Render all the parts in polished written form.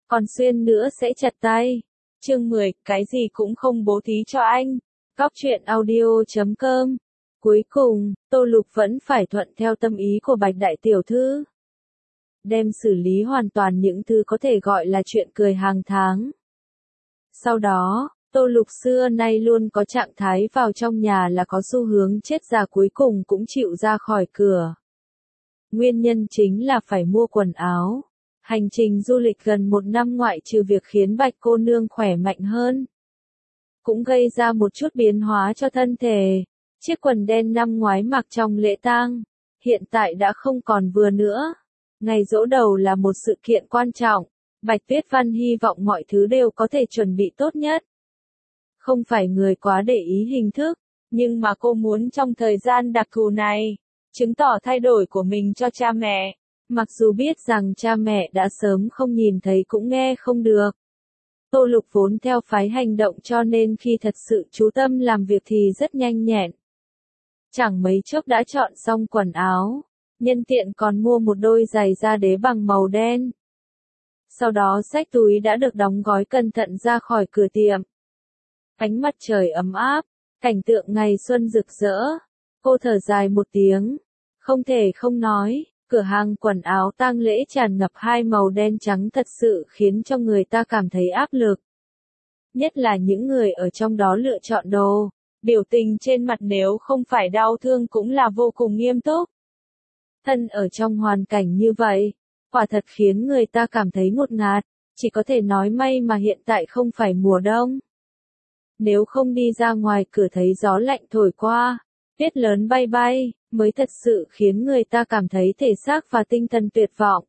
còn xuyên nữa sẽ chặt tay. Chương 10, cái gì cũng không bố thí cho anh. Góc truyện audio.com. Cuối cùng, Tô Lục vẫn phải thuận theo tâm ý của Bạch đại tiểu thư. Đem xử lý hoàn toàn những thứ có thể gọi là chuyện cười hàng tháng. Sau đó, Tô Lục xưa nay luôn có trạng thái vào trong nhà là có xu hướng chết già, cuối cùng cũng chịu ra khỏi cửa. Nguyên nhân chính là phải mua quần áo. Hành trình du lịch gần 1 năm ngoại trừ việc khiến Bạch cô nương khỏe mạnh hơn, cũng gây ra một chút biến hóa cho thân thể. Chiếc quần đen năm ngoái mặc trong lễ tang, hiện tại đã không còn vừa nữa. Ngày giỗ đầu là một sự kiện quan trọng, Bạch Tuyết Văn hy vọng mọi thứ đều có thể chuẩn bị tốt nhất. Không phải người quá để ý hình thức, nhưng mà cô muốn trong thời gian đặc thù này, chứng tỏ thay đổi của mình cho cha mẹ. Mặc dù biết rằng cha mẹ đã sớm không nhìn thấy cũng nghe không được. Tô Lục vốn theo phái hành động cho nên khi thật sự chú tâm làm việc thì rất nhanh nhẹn. Chẳng mấy chốc đã chọn xong quần áo, nhân tiện còn mua một đôi giày da đế bằng màu đen. Sau đó xách túi đã được đóng gói cẩn thận ra khỏi cửa tiệm. Ánh mặt trời ấm áp, cảnh tượng ngày xuân rực rỡ. Cô thở dài một tiếng, không thể không nói. Cửa hàng quần áo tang lễ tràn ngập hai màu đen trắng thật sự khiến cho người ta cảm thấy áp lực. Nhất là những người ở trong đó lựa chọn đồ, biểu tình trên mặt nếu không phải đau thương cũng là vô cùng nghiêm túc. Thân ở trong hoàn cảnh như vậy, quả thật khiến người ta cảm thấy ngột ngạt, chỉ có thể nói may mà hiện tại không phải mùa đông. Nếu không đi ra ngoài cửa thấy gió lạnh thổi qua, tuyết lớn bay bay, mới thật sự khiến người ta cảm thấy thể xác và tinh thần tuyệt vọng.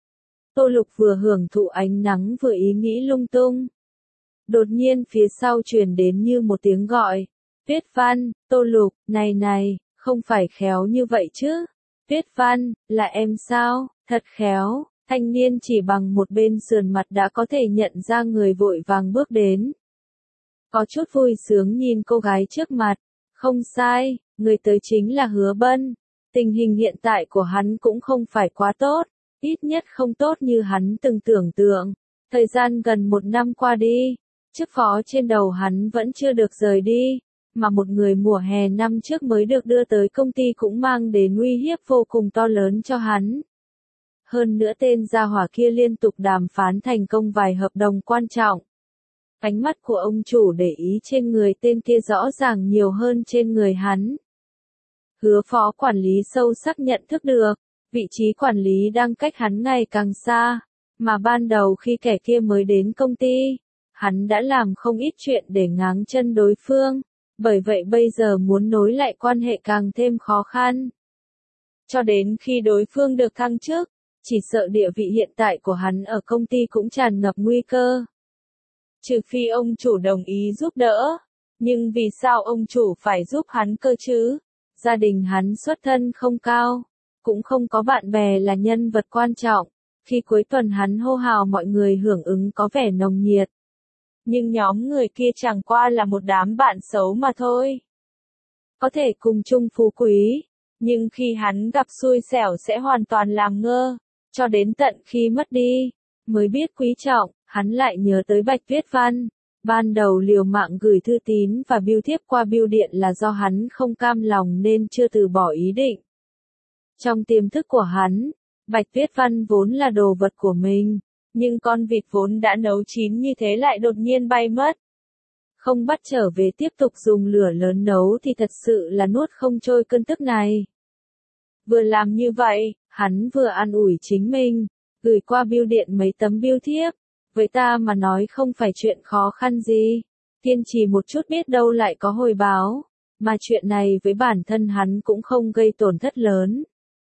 Tô Lục vừa hưởng thụ ánh nắng vừa ý nghĩ lung tung. Đột nhiên phía sau truyền đến như một tiếng gọi. Tuyết Văn, Tô Lục, này, không phải khéo như vậy chứ. Tuyết Văn, là em sao? Thật khéo. Thanh niên chỉ bằng một bên sườn mặt đã có thể nhận ra người, vội vàng bước đến. Có chút vui sướng nhìn cô gái trước mặt. Không sai, người tới chính là Hứa Bân. Tình hình hiện tại của hắn cũng không phải quá tốt, ít nhất không tốt như hắn từng tưởng tượng. Thời gian gần 1 năm qua đi, chức phó trên đầu hắn vẫn chưa được rời đi, mà một người mùa hè năm trước mới được đưa tới công ty cũng mang đến uy hiếp vô cùng to lớn cho hắn. Hơn nữa tên gia hỏa kia liên tục đàm phán thành công vài hợp đồng quan trọng. Ánh mắt của ông chủ để ý trên người tên kia rõ ràng nhiều hơn trên người hắn. Hứa phó quản lý sâu sắc nhận thức được, vị trí quản lý đang cách hắn ngày càng xa, mà ban đầu khi kẻ kia mới đến công ty, hắn đã làm không ít chuyện để ngáng chân đối phương, bởi vậy bây giờ muốn nối lại quan hệ càng thêm khó khăn. Cho đến khi đối phương được thăng chức, chỉ sợ địa vị hiện tại của hắn ở công ty cũng tràn ngập nguy cơ. Trừ phi ông chủ đồng ý giúp đỡ, nhưng vì sao ông chủ phải giúp hắn cơ chứ? Gia đình hắn xuất thân không cao, cũng không có bạn bè là nhân vật quan trọng. Khi cuối tuần hắn hô hào mọi người hưởng ứng có vẻ nồng nhiệt. Nhưng nhóm người kia chẳng qua là một đám bạn xấu mà thôi. Có thể cùng chung phú quý, nhưng khi hắn gặp xui xẻo sẽ hoàn toàn làm ngơ, cho đến tận khi mất đi, mới biết quý trọng. Hắn lại nhớ tới Bạch Tuyết Văn, ban đầu liều mạng gửi thư tín và bưu thiếp qua bưu điện là do hắn không cam lòng nên chưa từ bỏ ý định. Trong tiềm thức của hắn, Bạch Tuyết Văn vốn là đồ vật của mình, nhưng con vịt vốn đã nấu chín như thế lại đột nhiên bay mất. Không bắt trở về tiếp tục dùng lửa lớn nấu thì thật sự là nuốt không trôi cơn tức này. Vừa làm như vậy, hắn vừa an ủi chính mình, gửi qua bưu điện mấy tấm bưu thiếp. Với ta mà nói không phải chuyện khó khăn gì, kiên trì một chút biết đâu lại có hồi báo, mà chuyện này với bản thân hắn cũng không gây tổn thất lớn.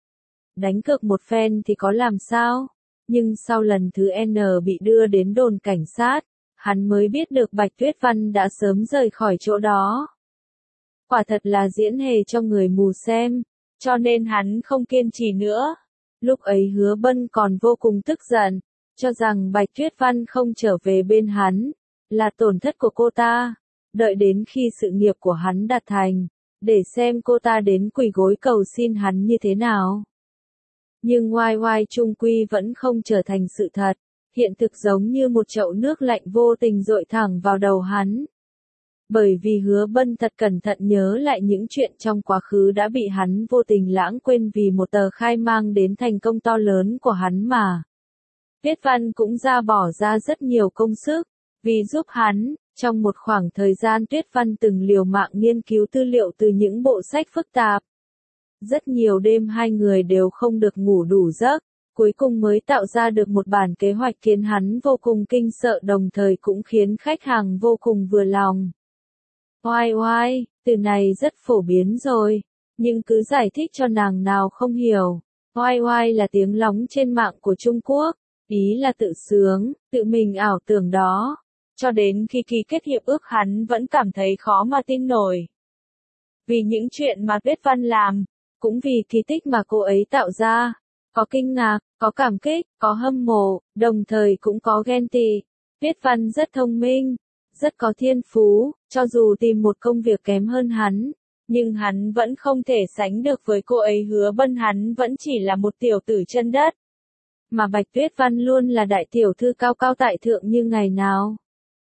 Đánh cược một phen thì có làm sao, nhưng sau lần thứ N bị đưa đến đồn cảnh sát, hắn mới biết được Bạch Tuyết Văn đã sớm rời khỏi chỗ đó. Quả thật là diễn hề cho người mù xem, cho nên hắn không kiên trì nữa. Lúc ấy Hứa Bân còn vô cùng tức giận, cho rằng Bạch Tuyết Văn không trở về bên hắn, là tổn thất của cô ta. Đợi đến khi sự nghiệp của hắn đạt thành, để xem cô ta đến quỳ gối cầu xin hắn như thế nào. Nhưng oai oai chung quy vẫn không trở thành sự thật. Hiện thực giống như một chậu nước lạnh vô tình dội thẳng vào đầu hắn. Bởi vì Hứa Bân thật cẩn thận nhớ lại những chuyện trong quá khứ đã bị hắn vô tình lãng quên vì một tờ khai mang đến thành công to lớn của hắn mà. Tuyết Văn cũng bỏ ra rất nhiều công sức, vì giúp hắn, trong một khoảng thời gian Tuyết Văn từng liều mạng nghiên cứu tư liệu từ những bộ sách phức tạp. Rất nhiều đêm hai người đều không được ngủ đủ giấc, cuối cùng mới tạo ra được một bản kế hoạch khiến hắn vô cùng kinh sợ đồng thời cũng khiến khách hàng vô cùng vừa lòng. Oai oai, từ này rất phổ biến rồi, nhưng cứ giải thích cho nàng nào không hiểu. Oai oai là tiếng lóng trên mạng của Trung Quốc, ý là tự sướng, tự mình ảo tưởng đó. Cho đến khi ký kết hiệp ước hắn vẫn cảm thấy khó mà tin nổi. Vì những chuyện mà Tuyết Văn làm, cũng vì kỳ tích mà cô ấy tạo ra, có kinh ngạc, có cảm kích, có hâm mộ, đồng thời cũng có ghen tị. Tuyết Văn rất thông minh, rất có thiên phú, cho dù tìm một công việc kém hơn hắn, nhưng hắn vẫn không thể sánh được với cô ấy. Hứa Bân hắn vẫn chỉ là một tiểu tử chân đất. Mà Bạch Tuyết Văn luôn là đại tiểu thư cao cao tại thượng như ngày nào.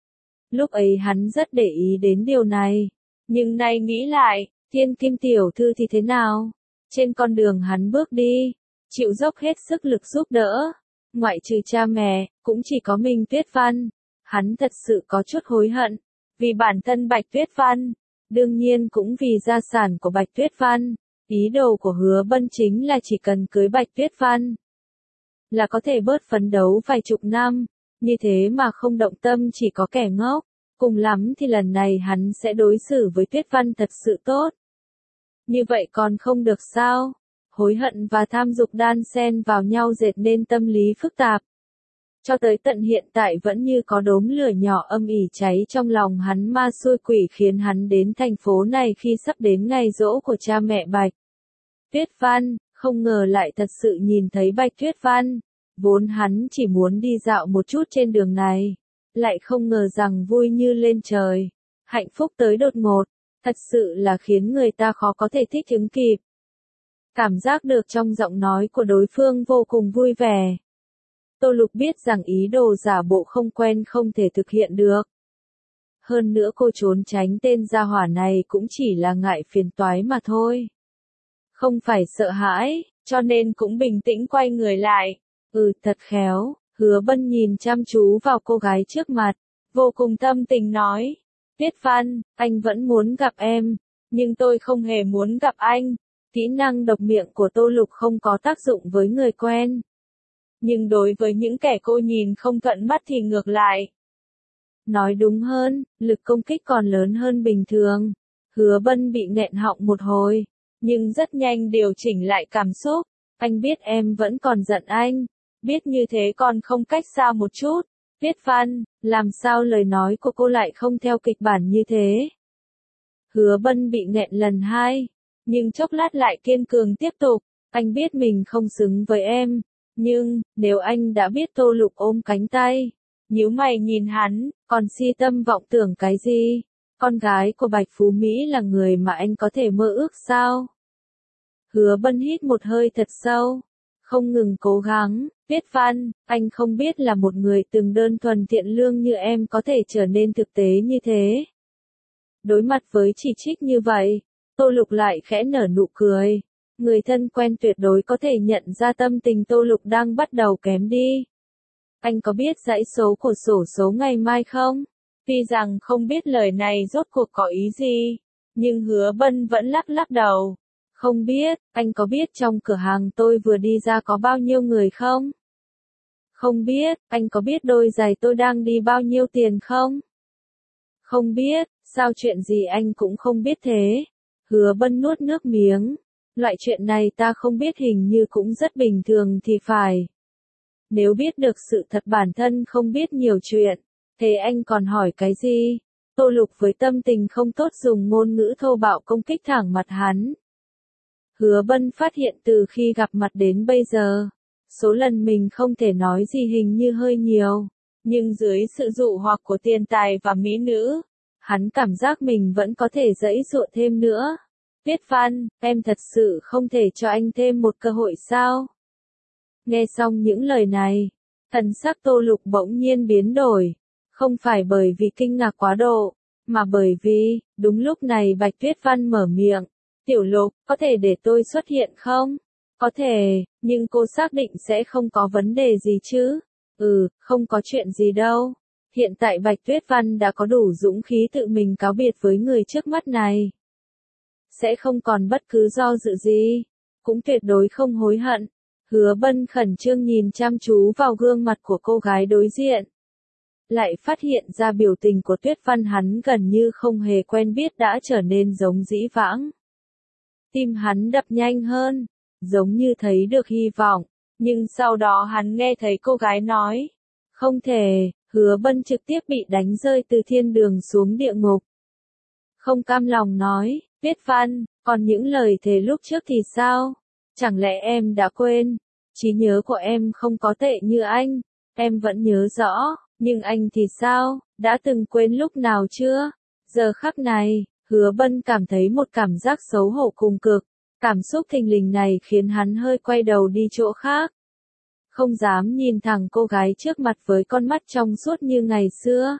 Lúc ấy hắn rất để ý đến điều này. Nhưng nay nghĩ lại, thiên kim tiểu thư thì thế nào? Trên con đường hắn bước đi, chịu dốc hết sức lực giúp đỡ. Ngoại trừ cha mẹ, cũng chỉ có mình Tuyết Văn. Hắn thật sự có chút hối hận. Vì bản thân Bạch Tuyết Văn. Đương nhiên cũng vì gia sản của Bạch Tuyết Văn. Ý đồ của Hứa Bân chính là chỉ cần cưới Bạch Tuyết Văn là có thể bớt phấn đấu vài chục năm. Như thế mà không động tâm chỉ có kẻ ngốc. Cùng lắm thì lần này hắn sẽ đối xử với Tuyết Văn thật sự tốt. Như vậy còn không được sao? Hối hận và tham dục đan xen vào nhau dệt nên tâm lý phức tạp. Cho tới tận hiện tại vẫn như có đốm lửa nhỏ âm ỉ cháy trong lòng hắn ma xui quỷ khiến hắn đến thành phố này khi sắp đến ngày giỗ của cha mẹ Bạch Tuyết Văn, không ngờ lại thật sự nhìn thấy Bạch Tuyết Văn. Vốn hắn chỉ muốn đi dạo một chút trên đường này, lại không ngờ rằng vui như lên trời. Hạnh phúc tới đột ngột, thật sự là khiến người ta khó có thể thích ứng kịp. Cảm giác được trong giọng nói của đối phương vô cùng vui vẻ. Tô Lục biết rằng ý đồ giả bộ không quen không thể thực hiện được. Hơn nữa cô trốn tránh tên gia hỏa này cũng chỉ là ngại phiền toái mà thôi. Không phải sợ hãi, cho nên cũng bình tĩnh quay người lại. Thật khéo. Hứa Bân nhìn chăm chú vào cô gái trước mặt, vô cùng tâm tình nói. Tuyết Văn, anh vẫn muốn gặp em, nhưng tôi không hề muốn gặp anh. Kỹ năng độc miệng của Tô Lục không có tác dụng với người quen. Nhưng đối với những kẻ cô nhìn không thuận mắt thì ngược lại. Nói đúng hơn, lực công kích còn lớn hơn bình thường. Hứa Bân bị nghẹn họng một hồi, nhưng rất nhanh điều chỉnh lại cảm xúc. Anh biết em vẫn còn giận anh. Biết như thế còn không cách xa một chút. Tuyết Văn, làm sao lời nói của cô lại không theo kịch bản như thế? Hứa Bân bị nghẹn lần hai, nhưng chốc lát lại kiên cường tiếp tục. Anh biết mình không xứng với em, nhưng, nếu anh đã biết. Tô Lục ôm cánh tay, nhíu mày nhìn hắn, còn si tâm vọng tưởng cái gì? Con gái của Bạch Phú Mỹ là người mà anh có thể mơ ước sao? Hứa Bân hít một hơi thật sâu, không ngừng cố gắng. Tuyết Văn, anh không biết là một người từng đơn thuần thiện lương như em có thể trở nên thực tế như thế. Đối mặt với chỉ trích như vậy, Tô Lục lại khẽ nở nụ cười. Người thân quen tuyệt đối có thể nhận ra tâm tình Tô Lục đang bắt đầu kém đi. Anh có biết dãy số của xổ số ngày mai không? Tuy rằng không biết lời này rốt cuộc có ý gì, nhưng Hứa Bân vẫn lắc đầu. Không biết, anh có biết trong cửa hàng tôi vừa đi ra có bao nhiêu người không? Không biết, anh có biết đôi giày tôi đang đi bao nhiêu tiền không? Không biết, sao chuyện gì anh cũng không biết thế? Hứa Bân nuốt nước miếng. Loại chuyện này ta không biết hình như cũng rất bình thường thì phải. Nếu biết được sự thật bản thân không biết nhiều chuyện, thế anh còn hỏi cái gì? Tô Lục với tâm tình không tốt dùng ngôn ngữ thô bạo công kích thẳng mặt hắn. Hứa Bân phát hiện từ khi gặp mặt đến bây giờ, số lần mình không thể nói gì hình như hơi nhiều, nhưng dưới sự dụ hoặc của tiền tài và mỹ nữ, hắn cảm giác mình vẫn có thể giãy giụa thêm nữa. Tuyết Văn, em thật sự không thể cho anh thêm một cơ hội sao? Nghe xong những lời này, Thần sắc Tô Lục bỗng nhiên biến đổi, không phải bởi vì kinh ngạc quá độ, mà bởi vì, đúng lúc này Bạch Tuyết Văn mở miệng, Tiểu Lục, có thể để tôi xuất hiện không? Có thể, nhưng cô xác định sẽ không có vấn đề gì chứ? Không có chuyện gì đâu. Hiện tại Bạch Tuyết Văn đã có đủ dũng khí tự mình cáo biệt với người trước mắt này. Sẽ không còn bất cứ do dự gì, cũng tuyệt đối không hối hận. Hứa Bân khẩn trương nhìn chăm chú vào gương mặt của cô gái đối diện. Lại phát hiện ra biểu tình của Tuyết Văn hắn gần như không hề quen biết đã trở nên giống dĩ vãng. Tim hắn đập nhanh hơn, giống như thấy được hy vọng, nhưng sau đó hắn nghe thấy cô gái nói, không thể, Hứa Bân trực tiếp bị đánh rơi từ thiên đường xuống địa ngục. Không cam lòng nói, Tuyết Văn, còn những lời thề lúc trước thì sao? Chẳng lẽ em đã quên? Trí nhớ của em không có tệ như anh, em vẫn nhớ rõ, nhưng anh thì sao, đã từng quên lúc nào chưa? Giờ khắc này, Hứa Bân cảm thấy một cảm giác xấu hổ cùng cực, cảm xúc thình lình này khiến hắn hơi quay đầu đi chỗ khác. Không dám nhìn thẳng cô gái trước mặt với con mắt trong suốt như ngày xưa.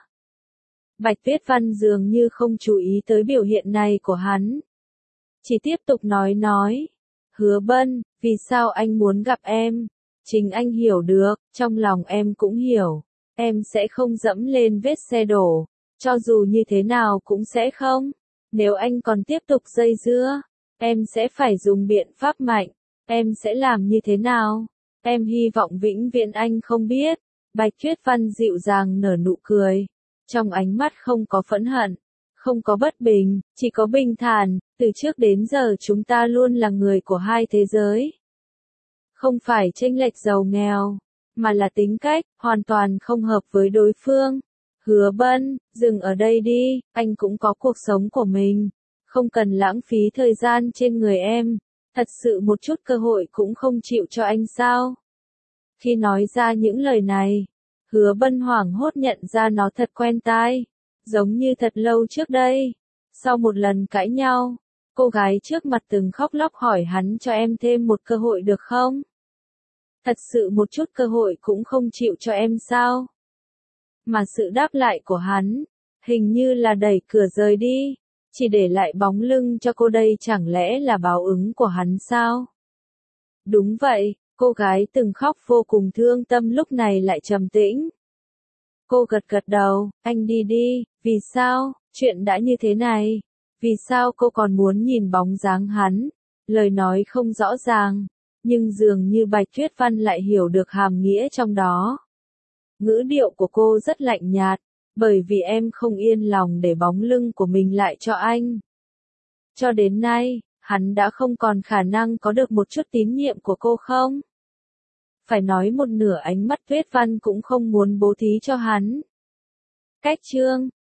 Bạch Tuyết Văn dường như không chú ý tới biểu hiện này của hắn. Chỉ tiếp tục nói, Hứa Bân, vì sao anh muốn gặp em? Chính anh hiểu được, trong lòng em cũng hiểu. Em sẽ không dẫm lên vết xe đổ, cho dù như thế nào cũng sẽ không. Nếu anh còn tiếp tục dây dưa, em sẽ phải dùng biện pháp mạnh. Em sẽ làm như thế nào? Em hy vọng vĩnh viễn anh không biết. Bạch Tuyết Văn dịu dàng nở nụ cười. Trong ánh mắt không có phẫn hận, không có bất bình, chỉ có bình thản. Từ trước đến giờ chúng ta luôn là người của hai thế giới. Không phải chênh lệch giàu nghèo, mà là tính cách, hoàn toàn không hợp với đối phương. Hứa Bân, dừng ở đây đi, anh cũng có cuộc sống của mình. Không cần lãng phí thời gian trên người em. Thật sự một chút cơ hội cũng không chịu cho anh sao? Khi nói ra những lời này, Hứa Bân hoảng hốt nhận ra nó thật quen tai, giống như thật lâu trước đây. Sau một lần cãi nhau, cô gái trước mặt từng khóc lóc hỏi hắn cho em thêm một cơ hội được không? Thật sự một chút cơ hội cũng không chịu cho em sao? Mà sự đáp lại của hắn, hình như là đẩy cửa rời đi, chỉ để lại bóng lưng cho cô đây chẳng lẽ là báo ứng của hắn sao? Đúng vậy, cô gái từng khóc vô cùng thương tâm lúc này lại trầm tĩnh. Cô gật gật đầu, anh đi đi, vì sao, chuyện đã như thế này, vì sao cô còn muốn nhìn bóng dáng hắn? Lời nói không rõ ràng, nhưng dường như Bạch Tuyết Văn lại hiểu được hàm nghĩa trong đó. Ngữ điệu của cô rất lạnh nhạt, bởi vì em không yên lòng để bóng lưng của mình lại cho anh. Cho đến nay, hắn đã không còn khả năng có được một chút tín nhiệm của cô không? Phải nói một nửa ánh mắt Tuyết Văn cũng không muốn bố thí cho hắn. Cách chương